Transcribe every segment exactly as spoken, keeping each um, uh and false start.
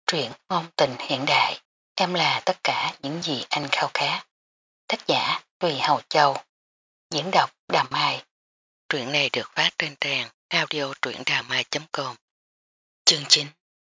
Truyện ngôn tình hiện đại, em là tất cả những gì anh khao khát. Tác giả Tùy Hầu Châu, diễn đọc Đà Mai. Truyện này được phát trên trang audio truyệnđàmai chấm com. Chương chín.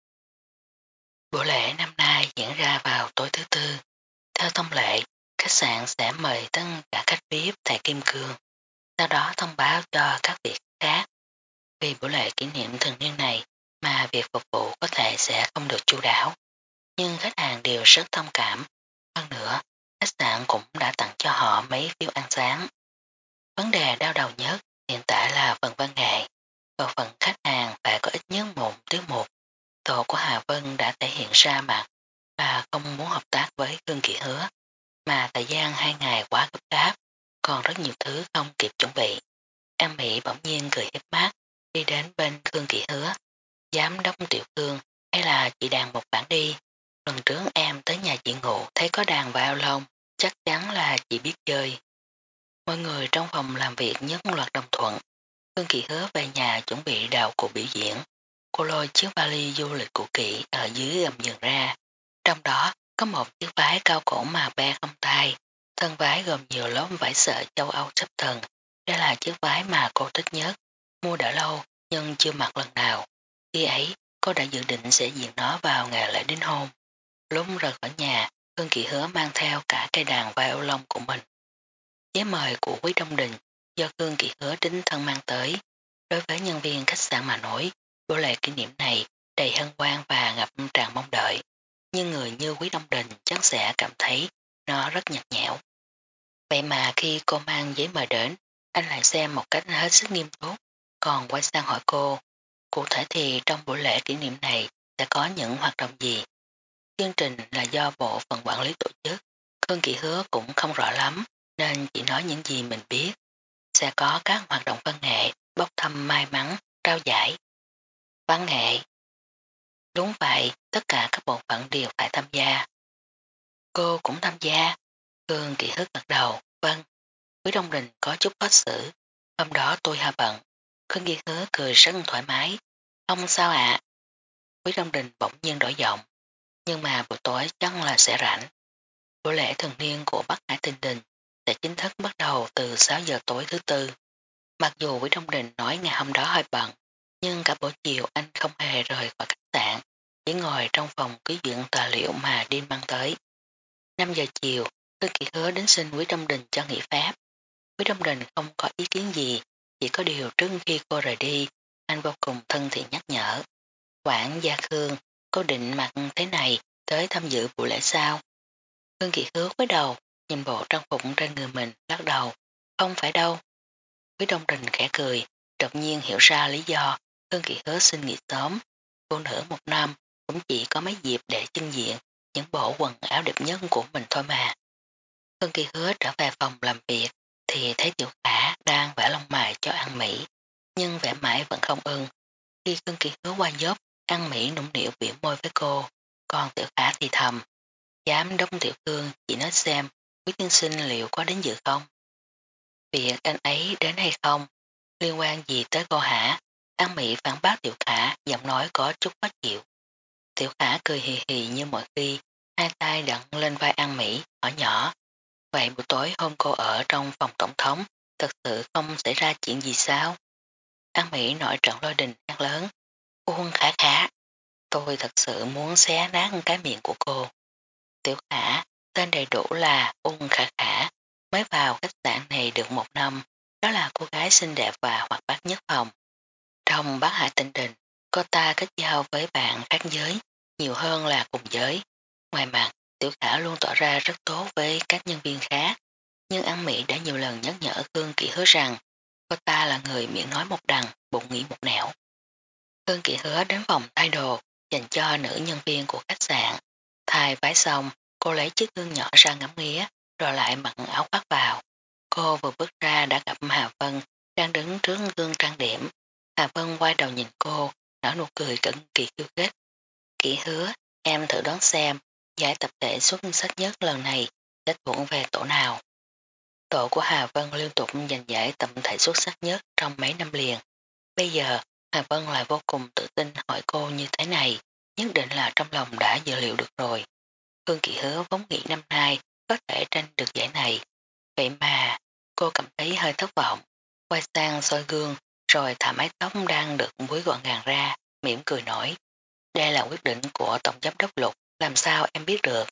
Buổi lễ năm nay diễn ra vào tối thứ tư. Theo thông lệ, khách sạn sẽ mời tất cả khách vi ai pi tại Kim Cương, sau đó thông báo cho các vị khác. Vì buổi lễ kỷ niệm thường niên này mà việc phục vụ có thể sẽ không được chu đáo, nhưng khách hàng đều rất thông cảm. Hơn nữa, khách sạn cũng đã tặng cho họ mấy phiếu ăn sáng. Vấn đề đau đầu nhất hiện tại là phần văn nghệ. Vào phần khách hàng phải có ít nhất một tiết mục. Tổ của Hà Vân đã thể hiện ra mặt và không muốn hợp tác với Khương Kỳ Hứa, mà thời gian hai ngày quá gấp gáp, còn rất nhiều thứ không kịp chuẩn bị. An Mỹ bỗng nhiên cười hiếp mắt, đi đến bên Khương Kỳ Hứa. Giám đốc Tiểu Khương, hay là chị đàn một bản đi. Lần trước em tới nhà chị ngủ thấy có đàn vào lông, chắc chắn là chị biết chơi. Mọi người trong phòng làm việc nhất loạt đồng thuận. Khương Kỳ Hứa về nhà chuẩn bị đầu cuộc biểu diễn. Cô lôi chiếc vali du lịch cũ kỹ ở dưới gầm giường ra. Trong đó có một chiếc váy cao cổ mà be không tay. Thân váy gồm nhiều lớp vải sợi châu Âu sắp tầng. Đây là chiếc váy mà cô thích nhất. Mua đã lâu nhưng chưa mặc lần nào. Khi ấy cô đã dự định sẽ diện nó vào ngày lễ đính hôn. Lúc rời khỏi nhà, Khương Kỳ Hứa mang theo cả cây đàn violon của mình. Giấy mời của Quý Đông Đình do Khương Kỳ Hứa đính thân mang tới. Đối với nhân viên khách sạn mà nói, buổi lễ kỷ niệm này đầy hân hoan và ngập tràn mong đợi. Nhưng người như Quý Đông Đình chắc sẽ cảm thấy nó rất nhạt nhẽo. Vậy mà khi cô mang giấy mời đến, anh lại xem một cách hết sức nghiêm túc, còn quay sang hỏi cô, cụ thể thì trong buổi lễ kỷ niệm này sẽ có những hoạt động gì? Chương trình là do bộ phận quản lý tổ chức, Khương Kỳ Hứa cũng không rõ lắm, nên chỉ nói những gì mình biết. Sẽ có các hoạt động văn nghệ, bốc thăm may mắn, trao giải. Văn nghệ. Đúng vậy, tất cả các bộ phận đều phải tham gia. Cô cũng tham gia. Khương Kỳ Hứa gật đầu, vâng. Quý Đông Đình có chút khó xử. Hôm đó tôi hạ bận. Khương Kỳ Hứa cười rất thoải mái. Không sao ạ. Quý Đông Đình bỗng nhiên đổi giọng. Nhưng mà buổi tối chắc là sẽ rảnh. Buổi lễ thường niên của Bắc Hải Tinh Đình sẽ chính thức bắt đầu từ sáu giờ tối thứ tư. Mặc dù Quý Đông Đình nói ngày hôm đó hơi bận, nhưng cả buổi chiều anh không hề rời khỏi khách sạn, chỉ ngồi trong phòng ký dựng tài liệu mà đi mang tới. năm giờ chiều, Khương Kỳ Hứa đến xin Quý Đông Đình cho nghỉ phép. Quý Đông Đình không có ý kiến gì, chỉ có điều trước khi cô rời đi, anh vô cùng thân thiện nhắc nhở. Quản gia Khương, cô định mặc thế này tới tham dự buổi lễ sao? Khương Kỳ Hứa với đầu, nhìn bộ trang phục trên người mình, lắc đầu. Không phải đâu. Quý Đông Đình khẽ cười, đột nhiên hiểu ra lý do Khương Kỳ Hứa xin nghỉ sớm. Cô nữ một năm cũng chỉ có mấy dịp để trưng diện những bộ quần áo đẹp nhất của mình thôi mà. Khương Kỳ Hứa trở về phòng làm việc thì thấy Tiểu Khả đang vẽ lông mày cho An Mỹ, nhưng vẽ mãi vẫn không ưng. Khi Khương Kỳ Hứa qua giúp, An Mỹ nũng nịu biểu môi với cô, còn Tiểu Khả thì thầm. Giám đốc Tiểu Khương chỉ nói xem Quý tiên sinh liệu có đến dự không? Việc anh ấy đến hay không? Liên quan gì tới cô hả? An Mỹ phản bác Tiểu Khả, giọng nói có chút khó chịu. Tiểu Khả cười hì hì như mọi khi, hai tay đặt lên vai An Mỹ, hỏi nhỏ. Vậy buổi tối hôm cô ở trong phòng tổng thống, thật sự không xảy ra chuyện gì sao? An Mỹ nội trận lôi đình hát lớn. Uông Khả Khả, tôi thật sự muốn xé nát cái miệng của cô. Tiểu Khả, tên đầy đủ là Uông Khả Khả, mới vào khách sạn này được một năm, đó là cô gái xinh đẹp và hoạt bát nhất phòng. Trong Bắc Hải Tinh Đình, cô ta kết giao với bạn khác giới, nhiều hơn là cùng giới. Ngoài mặt, Tiểu Khả luôn tỏ ra rất tốt với các nhân viên khác, nhưng An Mỹ đã nhiều lần nhắc nhở Khương Kỳ Hứa rằng cô ta là người miệng nói một đằng, bụng nghĩ một nẻo. Khương Kỳ Hứa đến phòng thay đồ dành cho nữ nhân viên của khách sạn. Thay váy xong, cô lấy chiếc gương nhỏ ra ngắm nghía, rồi lại mặc áo khoác vào. Cô vừa bước ra đã gặp Hà Vân đang đứng trước gương trang điểm. Hà Vân quay đầu nhìn cô, nở nụ cười cực kỳ khiêu khích. Kỳ Hứa, em thử đoán xem, giải tập thể xuất sắc nhất lần này sẽ thuộc về tổ nào? Tổ của Hà Vân liên tục giành giải tập thể xuất sắc nhất trong mấy năm liền. Bây giờ, Hà Vân lại vô cùng tự tin hỏi cô như thế này. nhất định là trong lòng đã dự liệu được rồi. Khương Kỳ Hứa vốn nghĩ năm nay có thể tranh được giải này. Vậy mà, cô cảm thấy hơi thất vọng, quay sang soi gương rồi thả mái tóc đang được búi gọn gàng ra, mỉm cười nói. Đây là quyết định của Tổng giám đốc Lục, làm sao em biết được?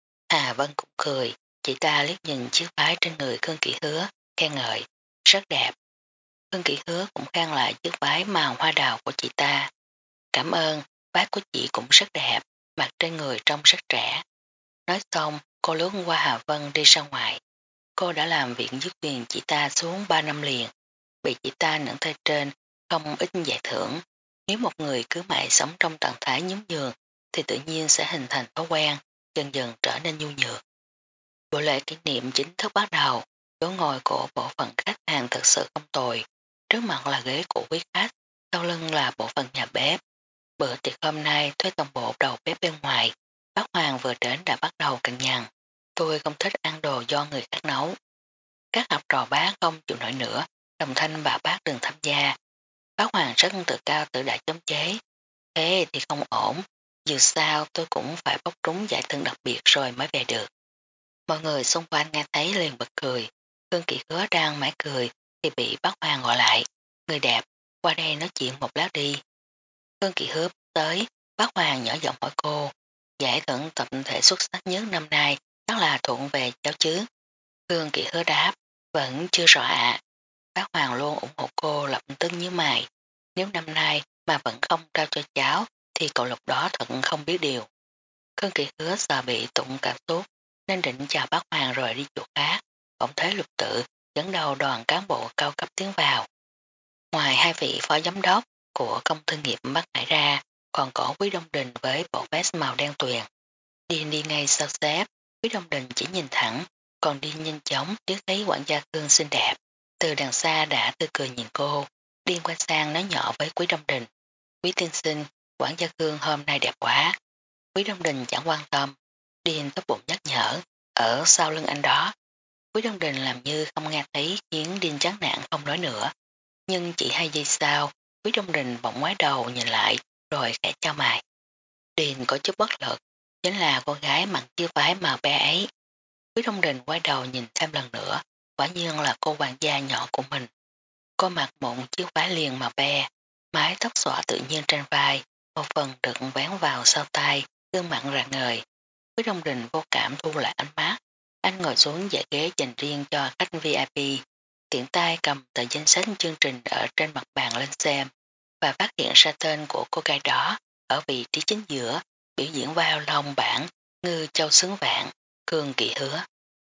Hà Vân cũng cười, chị ta liếc nhìn chiếc váy trên người Khương Kỳ Hứa, khen ngợi, rất đẹp. Khương Kỳ Hứa cũng khen lại chiếc váy màu hoa đào của chị ta. Cảm ơn, váy của chị cũng rất đẹp, mặc trên người trông rất trẻ. Nói xong, cô lướt qua Hà Vân đi ra ngoài. Cô đã làm viện dứt quyền chị ta xuống ba năm liền, bị chị ta nâng tay trên, không ít giải thưởng. Nếu một người cứ mãi sống trong trạng thái nhún nhường, thì tự nhiên sẽ hình thành thói quen, dần dần trở nên nhu nhược. Buổi lễ kỷ niệm chính thức bắt đầu, chỗ ngồi của bộ phận khách hàng thật sự không tồi. Trước mặt là ghế của quý khách, sau lưng là bộ phận nhà bếp. Bữa tiệc hôm nay thuê toàn bộ đầu bếp bên ngoài, bác Hoàng vừa đến đã bắt đầu cằn nhằn. Tôi không thích ăn đồ do người khác nấu. Các học trò bác không chịu nổi nữa, đồng thanh bà bác đừng tham gia. Bác Hoàng rất tự cao tự đại chống chế. Thế thì không ổn, dù sao tôi cũng phải bốc trúng giải thưởng đặc biệt rồi mới về được. Mọi người xung quanh nghe thấy liền bật cười. Khương Kỳ Hứa đang mãi cười thì bị bác Hoàng gọi lại. Người đẹp, qua đây nói chuyện một lát đi. Khương Kỳ Hứa tới, bác Hoàng nhỏ giọng hỏi cô. Giải thưởng tập thể xuất sắc nhất năm nay chắc là thuận về cháu chứ. Khương Kỳ Hứa đáp, vẫn chưa rõ ạ. Bác Hoàng luôn ủng hộ cô lập tức như mày. Nếu năm nay mà vẫn không trao cho cháu thì cậu Lục đó thật không biết điều. Khương Kỳ Hứa sợ bị tụng cảm xúc nên định chào bác Hoàng rồi đi chỗ khác. Bỗng thấy Lục Tự dẫn đầu đoàn cán bộ cao cấp tiến vào. Ngoài hai vị phó giám đốc của công thương nghiệp Bắc Hải ra, còn có Quý Đông Đình với bộ vest màu đen tuyền. Điền đi ngay sau xếp, Quý Đông Đình chỉ nhìn thẳng, còn đi nhanh chóng liếc thấy quản gia Khương xinh đẹp. Từ đằng xa đã tươi cười nhìn cô, Điền qua sang nói nhỏ với Quý Đông Đình. Quý tiên sinh, quản gia Khương hôm nay đẹp quá. Quý Đông Đình chẳng quan tâm, Điền tốt bụng nhắc nhở, ở sau lưng anh đó. Quý Đông Đình làm như không nghe thấy khiến Điền chán nản không nói nữa. Nhưng chỉ hai giây sau, Quý Đông Đình bỗng ngoái đầu nhìn lại rồi khẽ chau mày. Điền có chút bất lực, chính là cô gái mặc chiếc váy màu be ấy. Quý Đông Đình quay đầu nhìn thêm lần nữa, quả nhiên là cô hoàng gia nhỏ của mình. Cô mặc một chiếc váy liền màu be, mái tóc xõa tự nhiên trên vai, một phần được vén vào sau tay, gương mặt rạng ngời. Quý Đông Đình vô cảm thu lại ánh mắt, anh ngồi xuống dãy ghế dành riêng cho khách vi ai pi, tiện tay cầm tờ danh sách chương trình ở trên mặt bàn lên xem, và phát hiện ra tên của cô gái đó ở vị trí chính giữa, biểu diễn vào lòng bản Ngư Châu Xứng Vạn, Khương Kỳ Hứa.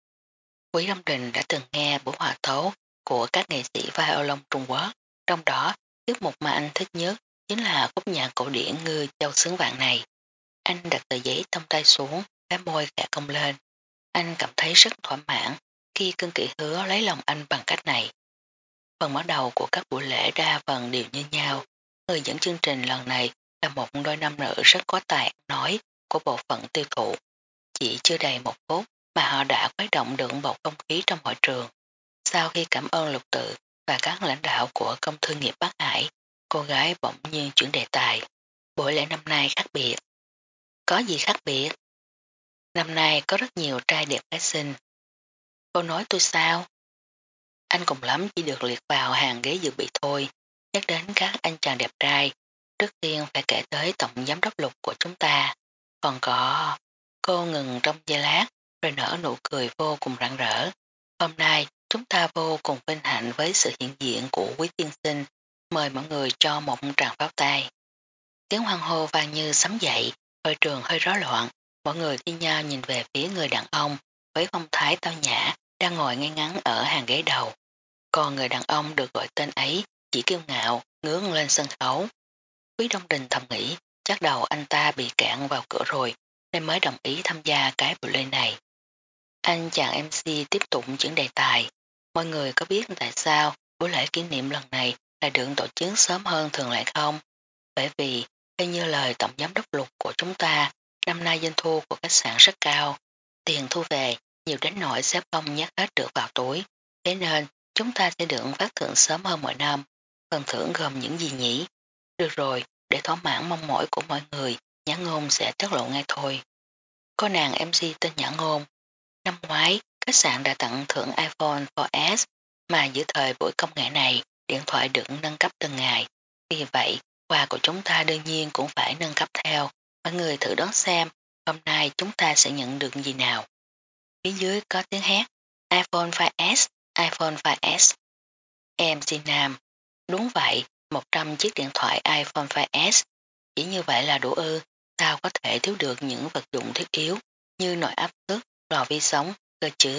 Quý Đông Đình đã từng nghe buổi hòa tấu của các nghệ sĩ violon Trung Quốc, trong đó tiết mục mà anh thích nhất chính là khúc nhạc cổ điển Ngư Châu Xứng Vạn này. Anh đặt tờ giấy trong tay xuống, cái môi khẽ cong lên. Anh cảm thấy rất thỏa mãn khi Khương Kỳ Hứa lấy lòng anh bằng cách này. Phần mở đầu của các buổi lễ đa phần đều như nhau. Người dẫn chương trình lần này là một đôi nam nữ rất có tài nói của bộ phận tiêu thụ. Chỉ chưa đầy một phút mà họ đã khuấy động được bầu không khí trong hội trường. Sau khi cảm ơn Lục Tự và các lãnh đạo của công thương nghiệp Bắc Hải, cô gái bỗng nhiên chuyển đề tài. Buổi lễ năm nay khác biệt. Có gì khác biệt? Năm nay có rất nhiều trai đẹp gái xinh. Cô nói tôi sao? Anh cùng lắm chỉ được liệt vào hàng ghế dự bị thôi. Nhắc đến các anh chàng đẹp trai, trước tiên phải kể tới tổng giám đốc Lục của chúng ta. Còn có... Cô ngừng trong giây lát, rồi nở nụ cười vô cùng rạng rỡ. Hôm nay, chúng ta vô cùng vinh hạnh với sự hiện diện của quý tiên sinh. Mời mọi người cho một tràng pháo tay. Tiếng hoan hô vang như sấm dậy, hội trường hơi rối loạn. Mọi người thi nhau nhìn về phía người đàn ông với phong thái tao nhã đang ngồi ngay ngắn ở hàng ghế đầu. Còn người đàn ông được gọi tên ấy chỉ kiêu ngạo, ngước lên sân khấu. Quý Đông Đình thầm nghĩ, chắc đầu anh ta bị cạn vào cửa rồi, nên mới đồng ý tham gia cái buổi lễ này. Anh chàng em xê tiếp tục chuyển đề tài. Mọi người có biết tại sao buổi lễ kỷ niệm lần này lại được tổ chức sớm hơn thường lệ không? Bởi vì, theo như lời tổng giám đốc Lục của chúng ta, năm nay doanh thu của khách sạn rất cao. Tiền thu về, nhiều đến nỗi xếp không nhắc hết được vào túi. Thế nên, chúng ta sẽ được phát thưởng sớm hơn mỗi năm. Phần thưởng gồm những gì nhỉ? Được rồi, để thỏa mãn mong mỏi của mọi người, nhắn Ngôn sẽ tiết lộ ngay thôi. Cô nàng em xê tên Nhã Ngôn. Năm ngoái, khách sạn đã tặng thưởng iPhone bốn ét mà giữa thời buổi công nghệ này, điện thoại được nâng cấp từng ngày. Vì vậy, quà của chúng ta đương nhiên cũng phải nâng cấp theo. Mọi người thử đoán xem, hôm nay chúng ta sẽ nhận được gì nào. Phía dưới có tiếng hét, iPhone năm ét, iPhone năm ét. Em xin Nam. Đúng vậy, một trăm chiếc điện thoại iPhone năm ét. Chỉ như vậy là đủ ư, sao có thể thiếu được những vật dụng thiết yếu như nồi áp suất, lò vi sóng, cơ chứ.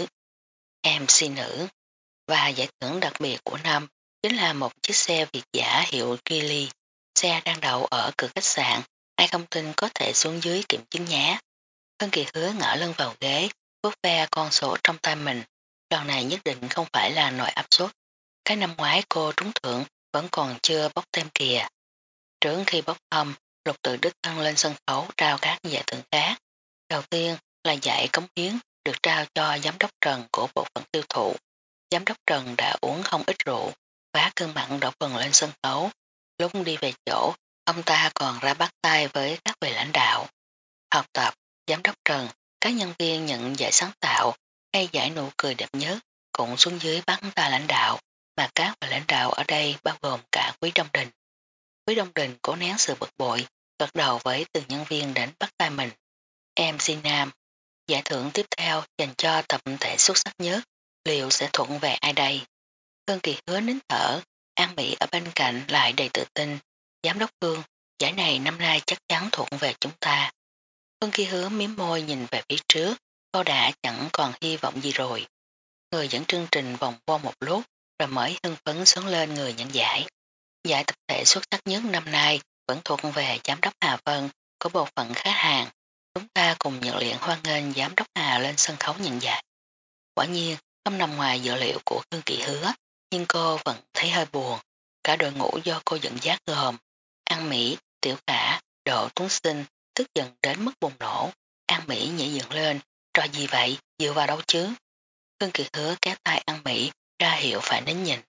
Em xê nữ. Và giải thưởng đặc biệt của năm chính là một chiếc xe Việt giả hiệu Geely. Xe đang đậu ở cửa khách sạn, ai không tin có thể xuống dưới kiểm chứng nhé. Hân Kỳ Hứa ngỡ lưng vào ghế, vuốt ve con số trong tay mình. Lần này nhất định không phải là nồi áp suất. Cái năm ngoái cô trúng thưởng vẫn còn chưa bốc tem kìa. Trước khi bốc thăm, Lục Tự đích thân lên sân khấu trao các giải thưởng khác. Đầu tiên là giải cống hiến được trao cho giám đốc Trần của bộ phận tiêu thụ. Giám đốc Trần đã uống không ít rượu, phá cơn mặn đổ phần lên sân khấu. Lúc đi về chỗ, ông ta còn ra bắt tay với các vị lãnh đạo. Học tập, giám đốc Trần, các nhân viên nhận giải sáng tạo hay giải nụ cười đẹp nhất cũng xuống dưới bắt tay lãnh đạo, mà các vị lãnh đạo ở đây bao gồm cả Quý Đông Đình. Quý Đông Đình cố nén sự bực bội, gật đầu với từng nhân viên đến bắt tay mình. Em xin Nam, giải thưởng tiếp theo dành cho tập thể xuất sắc nhất, liệu sẽ thuận về ai đây? Hương Kỳ Hứa nín thở, An Mỹ ở bên cạnh lại đầy tự tin. Giám đốc Hương, giải này năm nay chắc chắn thuận về chúng ta. Hương Kỳ Hứa miếm môi nhìn về phía trước, cô đã chẳng còn hy vọng gì rồi. Người dẫn chương trình vòng vo một lúc, rồi mới hưng phấn xuống lên người nhận giải. Giải tập thể xuất sắc nhất năm nay vẫn thuộc về giám đốc Hà Vân của bộ phận khách hàng. Chúng ta cùng nhận liện hoan nghênh giám đốc Hà lên sân khấu nhận giải. Quả nhiên, không nằm ngoài dự liệu của Hương Kỳ Hứa, nhưng cô vẫn thấy hơi buồn. Cả đội ngũ do cô dẫn dắt gồm An Mỹ, Tiểu Khả, Độ Tuấn Sinh tức giận đến mức bùng nổ. An Mỹ nhảy dựng lên, trò gì vậy, dựa vào đâu chứ? Hương Kỳ Hứa kéo tay An Mỹ ra hiệu phải nín nhìn.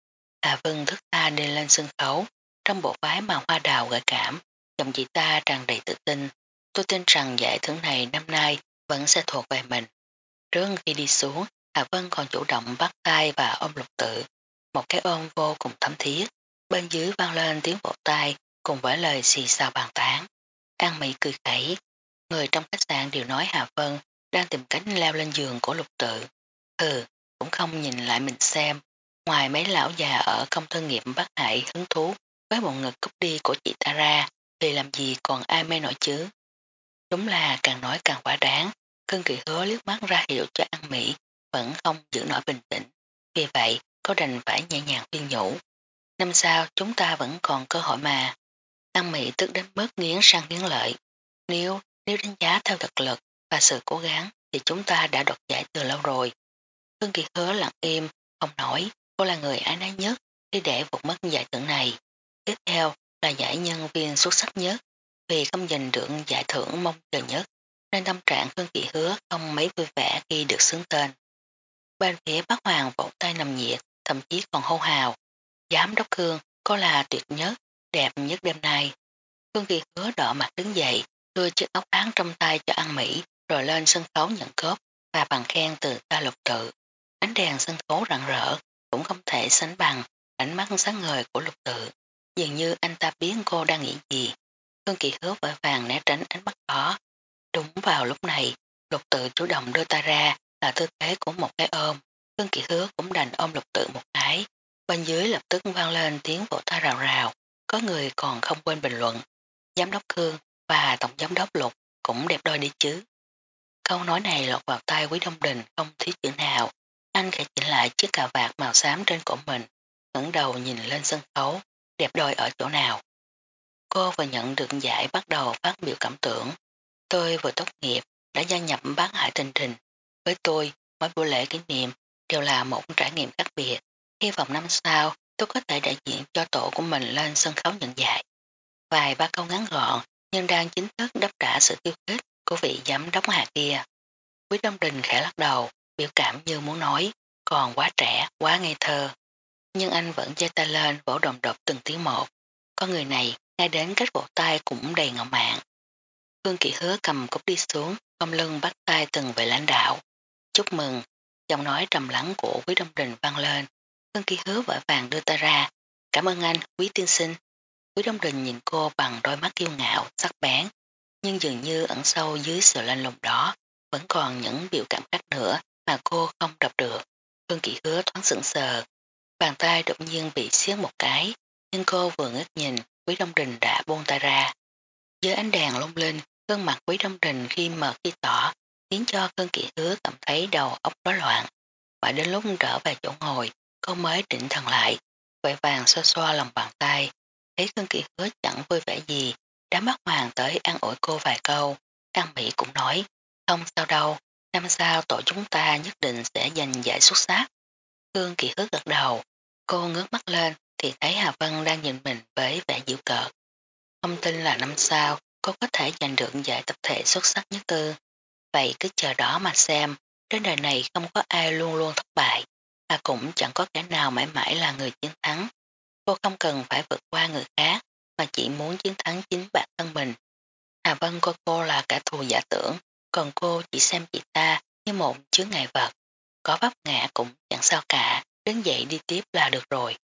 Hà Vân thức ta đi lên sân khấu, trong bộ váy màu hoa đào gợi cảm, giọng chị ta tràn đầy tự tin. Tôi tin rằng giải thưởng này năm nay vẫn sẽ thuộc về mình. Trước khi đi xuống, Hà Vân còn chủ động bắt tay và ôm Lục Tự. Một cái ôm vô cùng thấm thiết, bên dưới vang lên tiếng vỗ tay cùng với lời xì xào bàn tán. An Mỹ cười khẩy, người trong khách sạn đều nói Hà Vân đang tìm cách leo lên giường của Lục Tự. Ừ, cũng không nhìn lại mình xem. Ngoài mấy lão già ở công thương nghiệp Bắc Hải hứng thú với một ngực cúp đi của chị ta ra, thì làm gì còn ai mê nổi chứ. Đúng là càng nói càng quá đáng. Cưng Kỳ Hứa liếc mắt ra hiệu cho An Mỹ vẫn không giữ nổi bình tĩnh. Vì vậy cô đành phải nhẹ nhàng khuyên nhủ. Năm sau chúng ta vẫn còn cơ hội mà. An Mỹ tức đến mức nghiến răng nghiến lợi. Nếu, nếu đánh giá theo thực lực và sự cố gắng thì chúng ta đã đoạt giải từ lâu rồi. Cưng Kỳ Hứa lặng im, không nói. Cô là người ái náy nhất khi để vụt mất giải thưởng này. Tiếp theo là giải nhân viên xuất sắc nhất. Vì không giành được giải thưởng mong chờ nhất, nên tâm trạng Hương Kỳ Hứa không mấy vui vẻ khi được xướng tên. Bên phía Bắc Hoàng vỗ tay nằm nhiệt, thậm chí còn hô hào. Giám đốc Hương, cô là tuyệt nhất, đẹp nhất đêm nay. Hương Kỳ Hứa đỏ mặt đứng dậy, đưa chiếc ốc án trong tay cho An Mỹ, rồi lên sân khấu nhận cốp và bằng khen từ ta Lục Tự. Ánh đèn sân khấu rạng rỡ, cũng không thể sánh bằng ánh mắt sáng ngời của Lục Tự. Dường như anh ta biết cô đang nghĩ gì. Hương Kỳ Hứa vội vàng né tránh ánh mắt đó. Đúng vào lúc này, Lục Tự chủ động đưa ta ra là tư thế của một cái ôm. Hương Kỳ Hứa cũng đành ôm Lục Tự một cái. Bên dưới lập tức vang lên tiếng vỗ tay rào rào. Có người còn không quên bình luận. Giám đốc Khương và Tổng giám đốc Lục cũng đẹp đôi đi chứ. Câu nói này lọt vào tay Quý Đông Đình không thiếu chữ nào. Anh khẽ chỉnh lại chiếc cà vạt màu xám trên cổ mình, ngẩng đầu nhìn lên sân khấu, đẹp đôi ở chỗ nào. Cô vừa nhận được giải bắt đầu phát biểu cảm tưởng. Tôi vừa tốt nghiệp, đã gia nhập Bác Hải Tinh Trình. Với tôi, mỗi buổi lễ kỷ niệm đều là một trải nghiệm khác biệt. Hy vọng năm sau tôi có thể đại diện cho tổ của mình lên sân khấu nhận giải. Vài ba câu ngắn gọn nhưng đang chính thức đáp trả sự yêu thích của vị giám đốc Hà kia. Quý Đông Đình khẽ lắc đầu, biểu cảm như muốn nói, còn quá trẻ, quá ngây thơ. Nhưng anh vẫn giơ tay lên vỗ đồng độc từng tiếng một. Con người này, ngay đến cách vỗ tay cũng đầy ngạo mạn. Phương Kỳ Hứa cầm cốc đi xuống, không lưng bắt tay từng vị lãnh đạo. Chúc mừng, giọng nói trầm lắng của Quý Đông Đình vang lên. Phương Kỳ Hứa vội vàng đưa tay ra. Cảm ơn anh, Quý tiên sinh. Quý Đông Đình nhìn cô bằng đôi mắt kiêu ngạo, sắc bén, nhưng dường như ẩn sâu dưới sự lạnh lùng đó, vẫn còn những biểu cảm khác nữa mà cô không đọc được. Phương Kỳ Hứa thoáng sững sờ, bàn tay đột nhiên bị siết một cái, nhưng cô vừa ngước nhìn, Quý Đông Đình đã buông tay ra. Dưới ánh đèn lung linh, gương mặt Quý Đông Đình khi mờ khi tỏ, khiến cho Phương Kỳ Hứa cảm thấy đầu óc rối loạn. Phải đến lúc trở về chỗ ngồi, cô mới định thần lại, vội vàng xoa xoa lòng bàn tay, thấy Phương Kỳ Hứa chẳng vui vẻ gì, đã mắt hoàng tới an ủi cô vài câu. An Mỹ cũng nói, không sao đâu, năm sau tổ chúng ta nhất định sẽ giành giải xuất sắc. Phương Kỳ Hứa gật đầu, cô ngước mắt lên thì thấy Hà Vân đang nhìn mình với vẻ giễu cợt. Không tin là năm sau cô có thể giành được giải tập thể xuất sắc nhất ư. Vậy cứ chờ đó mà xem, trên đời này không có ai luôn luôn thất bại, mà cũng chẳng có kẻ nào mãi mãi là người chiến thắng. Cô không cần phải vượt qua người khác, mà chỉ muốn chiến thắng chính bản thân mình. Hà Vân coi cô là cả thù giả tưởng, còn cô chỉ xem chị ta như một chướng ngại vật. Có vấp ngã cũng chẳng sao cả, đứng dậy đi tiếp là được rồi.